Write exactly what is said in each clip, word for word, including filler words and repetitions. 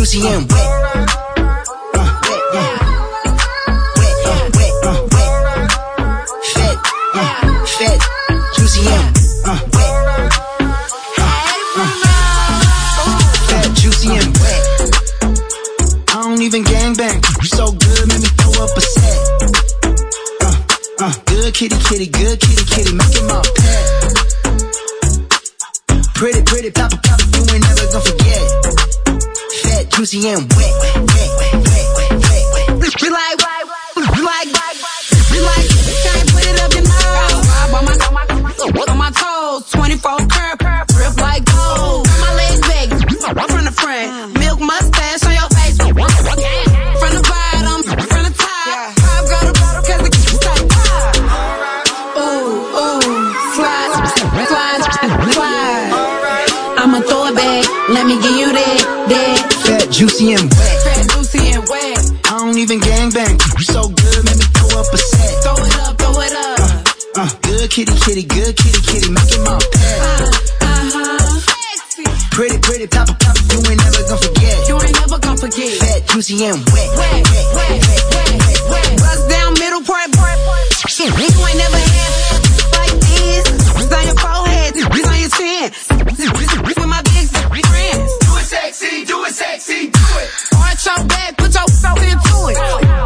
juicy and wet. Uh, wet, uh, wet, uh, wet, uh, wet. Fat, uh, fat, juicy and uh, wet. Uh, uh, fat, juicy and wet. I don't even gangbang. You so good, make me throw up a set. Uh, uh, good kitty, kitty, good kitty, kitty, make it my pet. Pretty, pretty, pop, pop, you ain't never gonna forget. Fat, juicy, and wet, wet, wet, wet, wet, wet, wet. We like, we like, we like, can't put it up your nose. On my, on my toes, twenty-four curve, grip like gold. Turn my legs back, from the front, milk mustache on your face. From the bottom, from the top, pop go to bottom, cause the kids like pop. Ooh, ooh, slide, slide, slide. I'ma throw it back, let me give you that, that. Fat, juicy, and wet. Fat, juicy, and wet. I don't even gangbang. You so good, make me throw up a set. Throw it up, throw it up. Uh, uh, good kitty, kitty, good kitty, kitty, make it my pet. Uh, uh-huh. Sexy. Pretty, pretty, pop, pop, you ain't never gonna forget. You ain't never gonna forget. Fat, juicy, and wet. Wet, wet, wet, wet, wet, wet. Bust down, middle part, part, part. You ain't never had like this. It's on your forehead, it's on your chin. With my big friends. Do it sexy, do it sexy, do it. Arch your back, put your soul into it.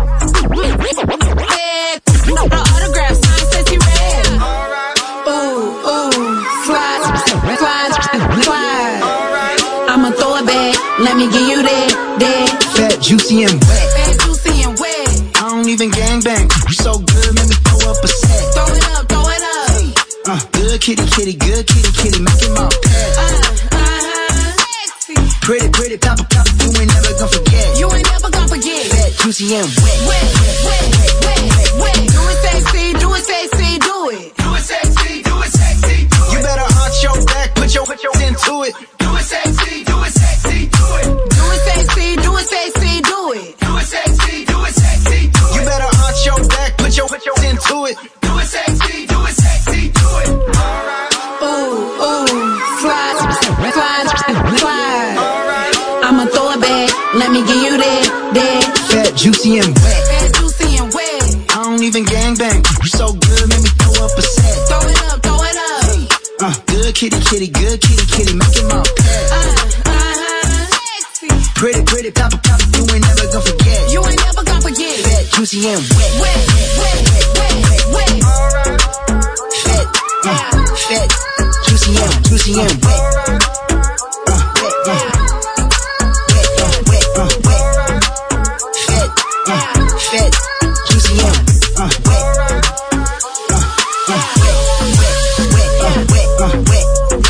Head, no autograph, sign says he read. Ooh, ooh, slide, slide, slide. I'ma throw it back, let me give you that, that. Fat, juicy, and wet. Fat, juicy, and wet. I don't even gangbang. You so good, make me throw up a set. Throw it up, throw it up. Uh, good kitty, kitty, good kitty, kitty, make it my pet. Uh, uh-huh. Sexy. Pretty, pretty, pop, pop, you ain't never gonna forget. You ain't never gonna forget. Fat, juicy, and wet. Wet, wet, wet, wet, wet, wet. Do it sexy, do it sexy, do it. Do it sexy, do it sexy, do it. You better arch your back, put your, put your into it. Do it sexy, do it sexy, do it. Do it sexy, do it sexy, do it. Do it sexy, do it sexy, do it. You better arch your back, put your, put your into it. Do it sexy, do it sexy, do it. Ooh, ooh, slide, slide, slide. I'ma throw it back, let me give you that, that. Fat, juicy, and wet. Fat, juicy, and wet. I don't even gangbang. You so good, make me throw up a set. Throw it up, throw it up. Uh, good kitty, kitty, good kitty, kitty, make it my pet. Uh, uh-huh. Sexy. Pretty, pretty, pop, pop, you ain't never gonna forget. You ain't never gonna forget. Fat, juicy, and wet. Wet, wet, wet, wet, wet, wet. Fat, uh, fat, juicy, and juicy, and wet. Uh, wet, uh, wet, uh, wet, uh, wet. Fat, uh, fat, juicy, and uh, wet. Uh, uh, wet, wet, wet, uh, wet, uh, wet.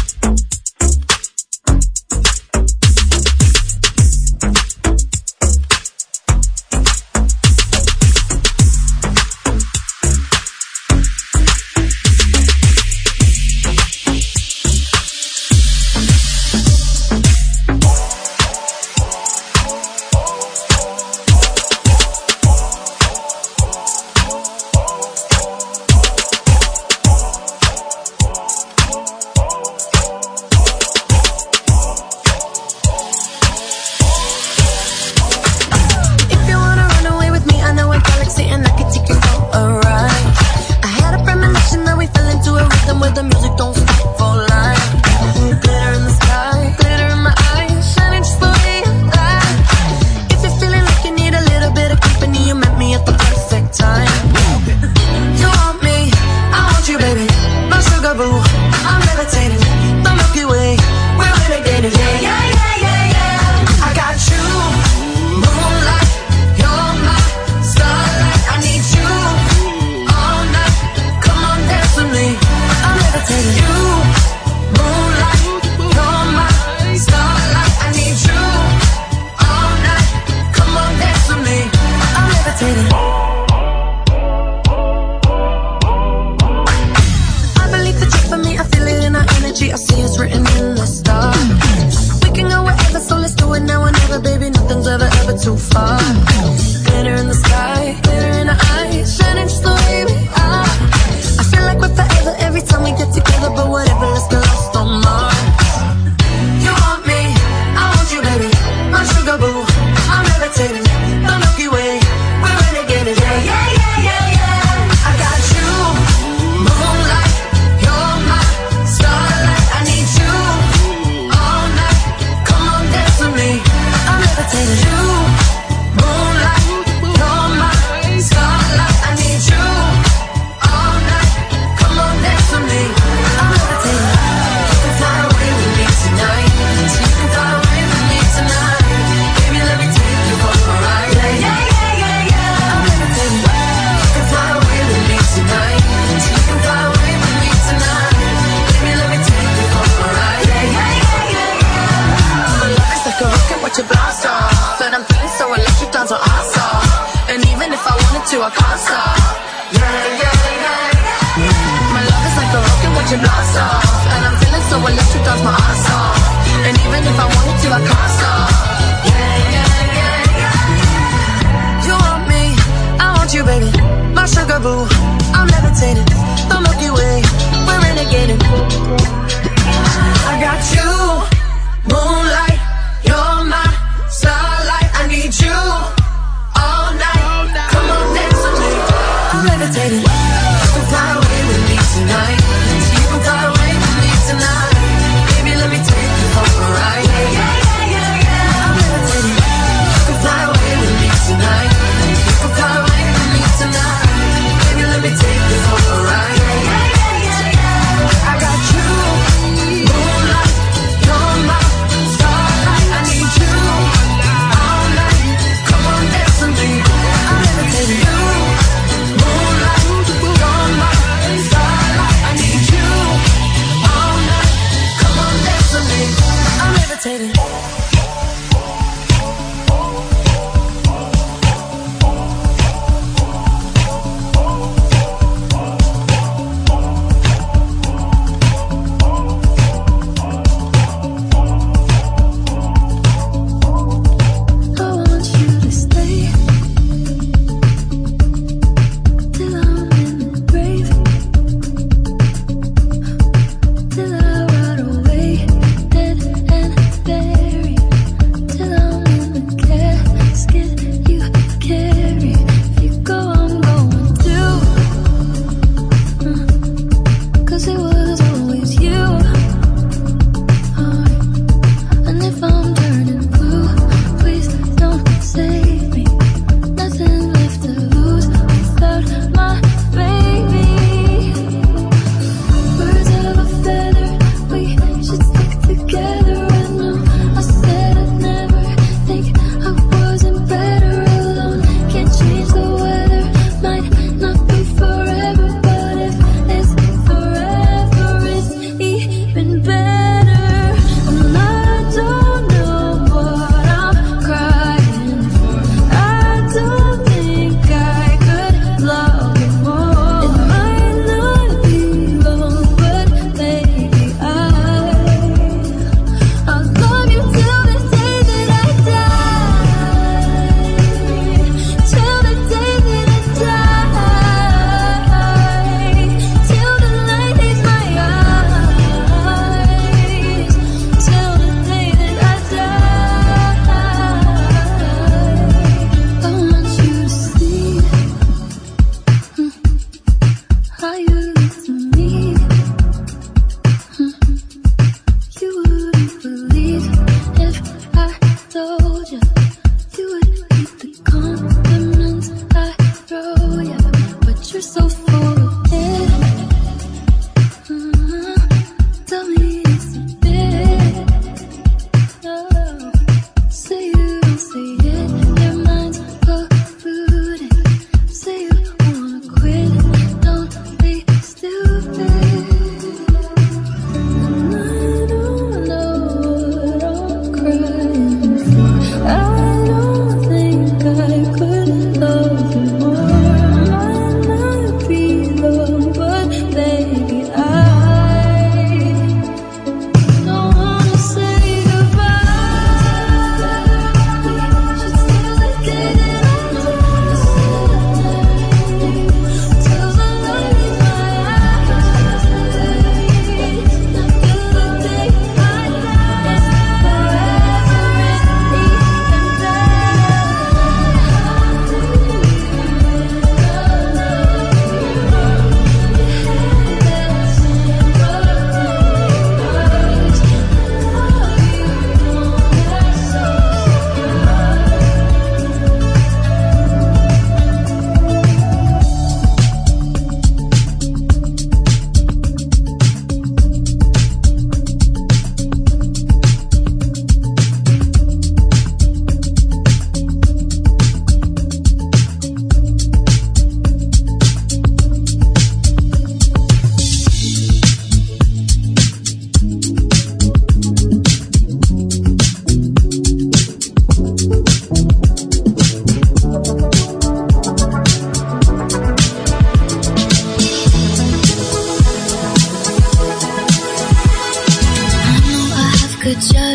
I see it's written in the stars. We can go wherever, so let's do it now or never, baby. Nothing's ever, ever too far. Glitter in the sky, glitter in the eyes, shining just the way we are. I feel like we're forever every time we get together, but whatever, let's get lost on Mars. You want me, I want you, baby, my sugar boo. ass off. And even if I wanted to, I can't stop. Yeah, yeah, yeah. My love is like a rocket watching blast off. And I'm feeling so electric, that's my ass off. And even if I wanted to, I can't stop. Yeah, yeah, yeah, yeah. You want me, I want you, baby. My sugar boo, I'm levitating. The Milky Way, we're renegading. I got you, moonlight, you're my starlight. I need you all night. Come on, dance with me. I'm levitating. You can fly away with me tonight. You can fly away with me tonight. Baby, let me take you for a ride. Yeah, yeah, yeah, yeah. I'm levitating. You can fly away with me tonight. You can fly away with me tonight. Baby, let me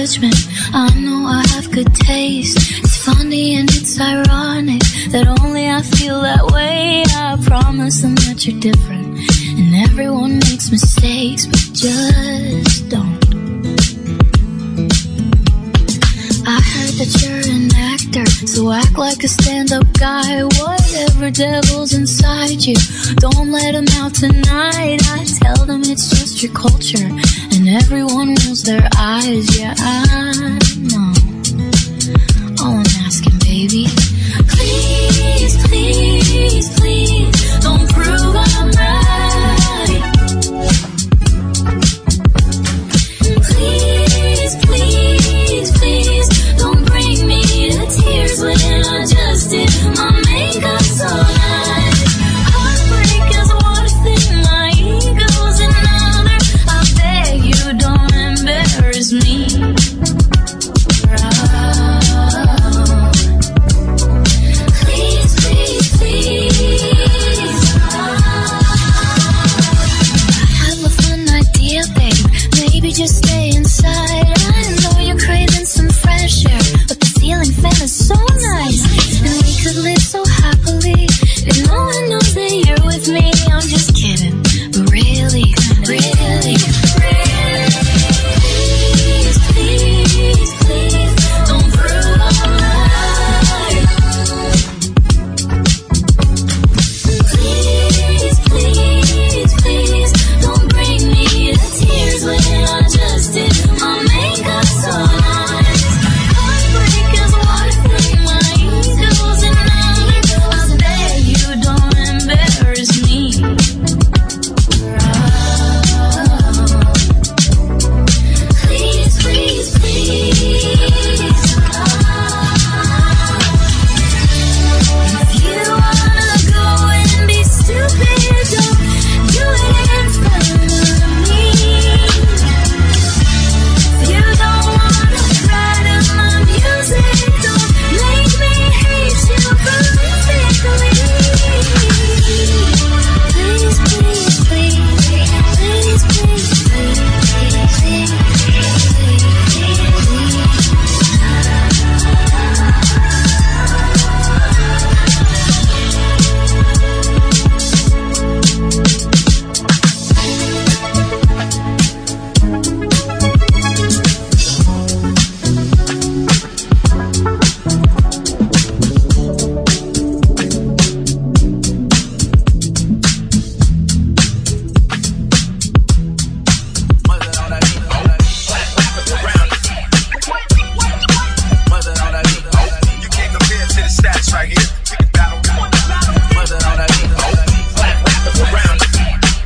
judgment. I know I have good taste. It's funny and it's ironic that only I feel that way. I promise them that you're different, and everyone makes mistakes, but just don't. I heard that you're an actor, so act like a stand-up guy. Whatever devil's inside you, don't let him out tonight. I tell them it's just your culture, and everyone rolls their eyes. Yeah, I know. All I'm asking, baby, please, please, please, don't prove I'm right. Please, please, please, don't bring me to tears when I just did my makeup so nice. Heartbreak is one thing, my ego's another. I beg you, don't embarrass me. Please, please, please. I have a fun idea, babe. Maybe just stay inside. I know you're craving some fresh air, but the ceiling fan is so nice, and we could live so happily if no one knows that you're with me. I'm just kidding, but really, really, really, please, please, please, don't prove I'm right. Please, please, please, don't bring me to tears when I just did my makeup so nice. Heartbreak is one thing, my ego's another. I beg you, don't embarrass me. Please, please, please. If you wanna go and be stupid, don't do it in front of me. If you don't wanna cry to my music, don't make me hate you horrifically. Please, please, please, please, please, please, please, You can't compare to the stats right here. We can battle. Mother on that beat. Clap rappers around it.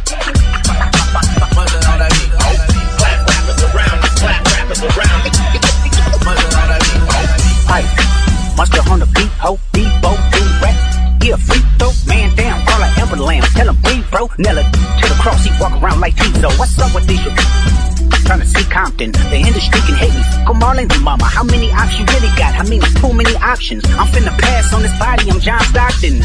Mother on that beat. Clap rappers around it. Clap rappers around it. Mother on that beat. Ike, Monster on the beat, ho, Debo, D-Rap. Yeah, free throw, man down, call her Everlamb. Tell him free, bro. Nella to the cross, he walk around like Tizo. What's up with these? Trying to see Compton, the industry can hate me. Go Marlins and mama, how many options you really got? I mean, too many options. I'm finna pass on this body, I'm John Stockton.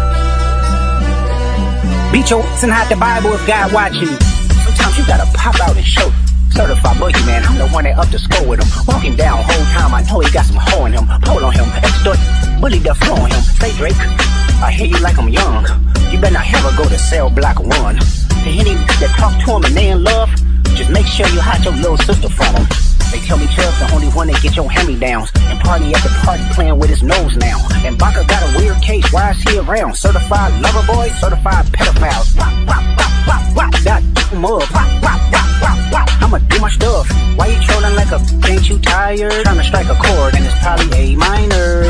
Beat your ass and hide the Bible if God watching. Sometimes you gotta pop out and show. Certified boogeyman, I'm the one that up to score with him. Walking down whole time, I know he got some hoe in him. Pull on him, extort, bully the flow on him. Say Drake, I hear you like I'm young. You better not ever go to cell block one. To any that talk to him and they in love, just make sure you hide your little sister from him. They tell me Chubb's the only one that get your hand-me-downs. And party at the party playing with his nose now. And Baca got a weird case, why is he around? Certified lover boy, certified pedophiles. Wop, wop, wop, wop, wop, that mug. Wop, wop, wop, wop, wop. I'ma do my stuff. Why you trolling like a, ain't you tired? Trying to strike a chord and it's probably A minor.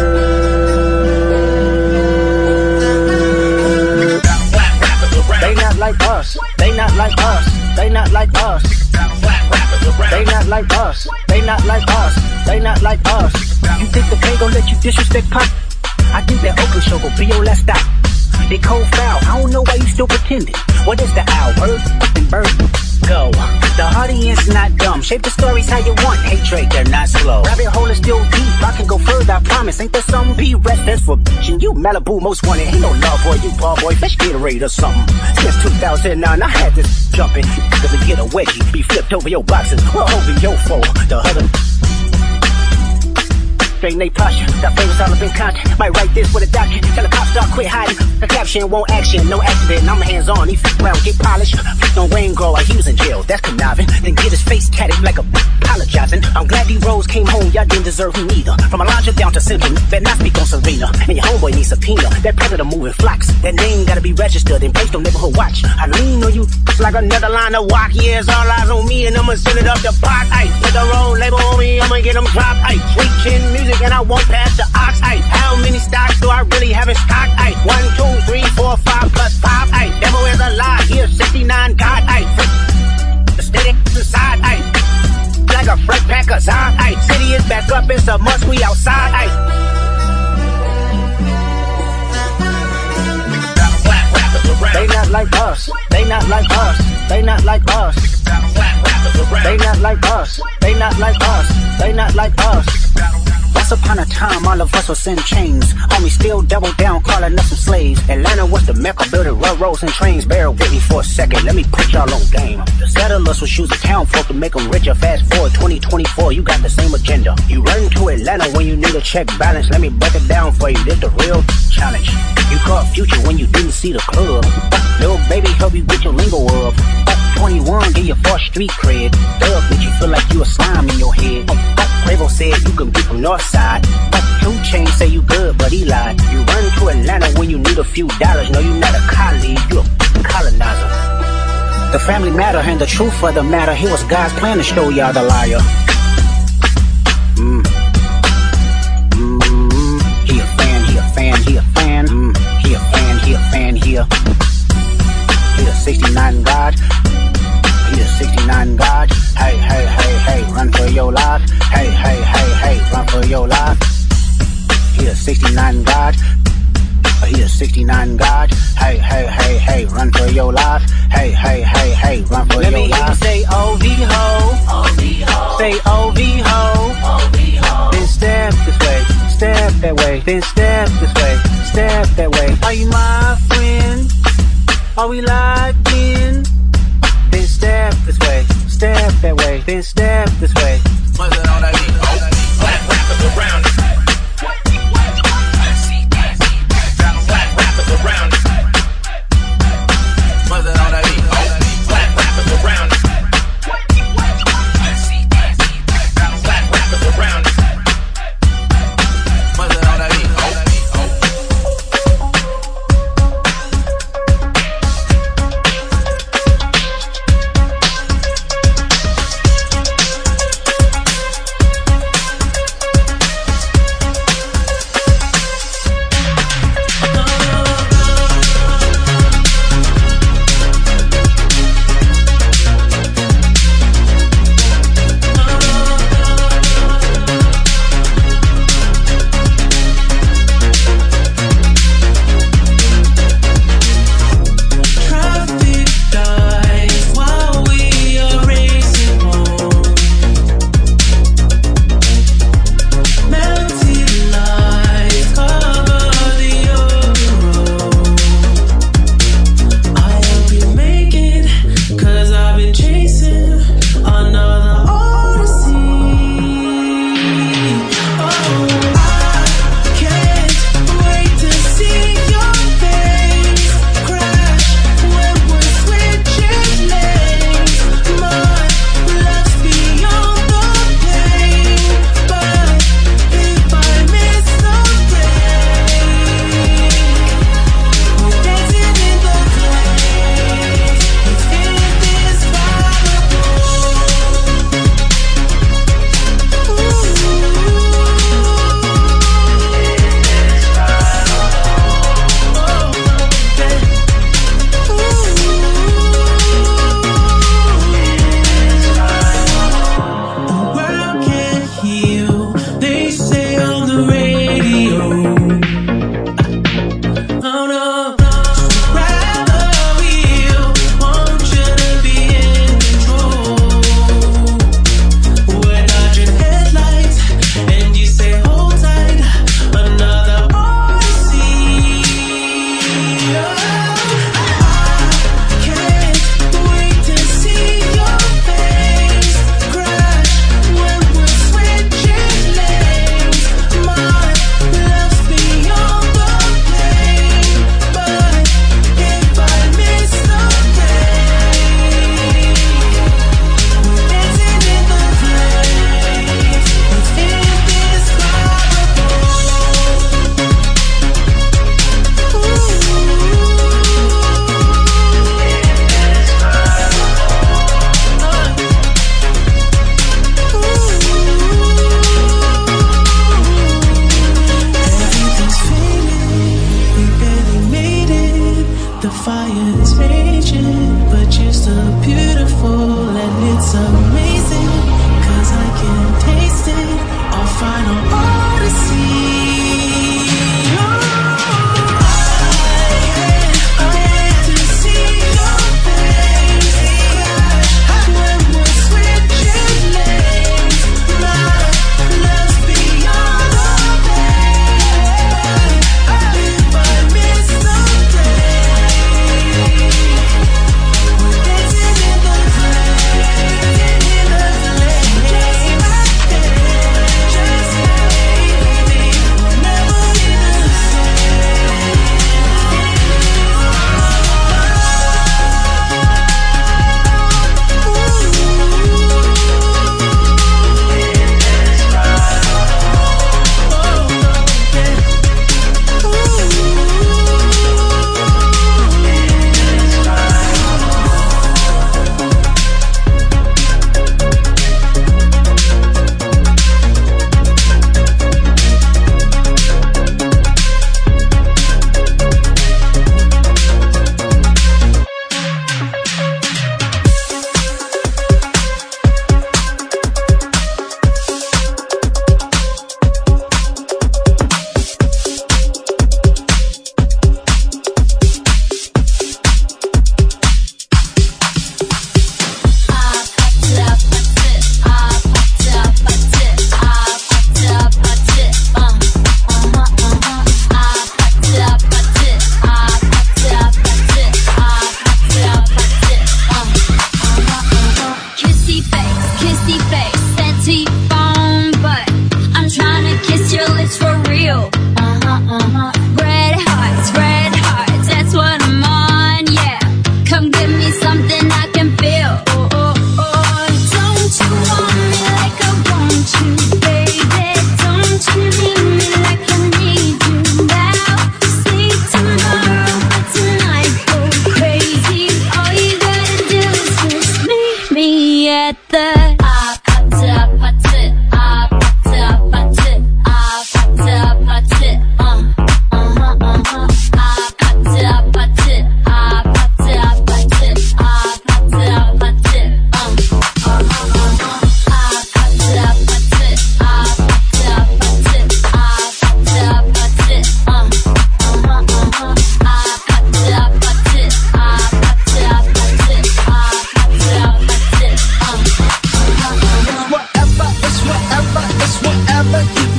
They not like us, they not like us, they not like us. They not like us, they not like us, they not like us. You think the pay gon' let you disrespect Pop? I think that Oakland show gon' be your last stop. They cold foul, I don't know why you still pretending. What is the owl? Bird and bird go. The audience not dumb. Shape the stories how you want. Hatred, they're not slow. Rabbit hole is still deep. I can go further, I promise. Ain't there some be reference for bitchin'? You Malibu most wanted. Ain't no love boy, you ball boy. Fish Gatorade or something. Since two thousand nine, I had this jumping. Cause to get a wedgie, be flipped over your boxes. Well, over your foe. The other. Straighten they posture, got favors all up in contact. Might write this with a doctor, tell the cops start quit hiding. The caption won't action, no accident, I'm hands on. He f*** around, get polished. Flipped on Wayne Grow, he was in jail, that's conniving. Then get his face tatted like a b- apologizing. I'm glad D-Rose came home, y'all didn't deserve him either. From Alondra down to Central, better not speak on Serena. And your homeboy needs subpoena, that predator moving flocks. That name gotta be registered and placed on neighborhood watch. I lean on you like another line of walk. Yeah, it's all eyes on me and I'ma send it up the pot. Ay, put the road label on me, I'ma get them dropped. Ay, sweet chin music and I won't pass the ox. Ay, how many stocks do I really have in stock? Ay, one, two, three, four, five plus five. Ay, devil is a lie, here sixty-nine God. Ay, the steady inside. Ay, like a fresh pack of Zod. Ay, city is back up, it's a must, we outside. Ay. They not like us, they not like us, they not like us. They not like us, they not like us, they not like us. Once upon a time, all of us was in chains. Homie still double down, calling us some slaves. Atlanta was the mecca, building railroads and trains. Bear with me for a second, let me put y'all on game. The settlers was using town folk to make them richer. Fast forward twenty twenty-four, you got the same agenda. You run to Atlanta when you need a check balance. Let me break it down for you, this the real challenge. You caught Future when you didn't see the club. Little baby help you get your lingo up. twenty-one, get your first street cred. Thug make you feel like you a slime in your head. Quavo said you can be from Northside. Two Chainz say you good, but he lied. You run to Atlanta when you need a few dollars. No, you not a colleague, you a colonizer. The family matter and the truth of the matter. Here was God's plan to show y'all the liar. Mm. Mm. He a fan, he a fan, he a fan. Mm. He a fan, he a fan, he a. He a sixty-nine God. He a sixty-nine God. Hey, hey, hey, hey, run for your life. Hey, hey, hey, hey, run for your life. He a sixty-nine God. He a sixty-nine God. Hey, hey, hey, hey, run for your life. Hey, hey, hey, hey, run for Let your me life. hear you say O V ho. O V ho. Say O V ho. O V ho. Then step this way, step that way. Then step this way, step that way. Are you my friend? Are we locked in? Then step this way, step that way. Then step this way. What's it on that beat? Black rappers around it. Black rappers around it. What's it on that beat? Black rappers around it. Black rappers around it. What's it on that beat? fire's raging, but you're still beautiful and it's amazing, cause I can taste it, our final odyssey.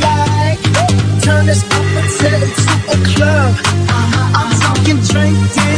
Turn this up until it's a club. I'm talking drink, dance.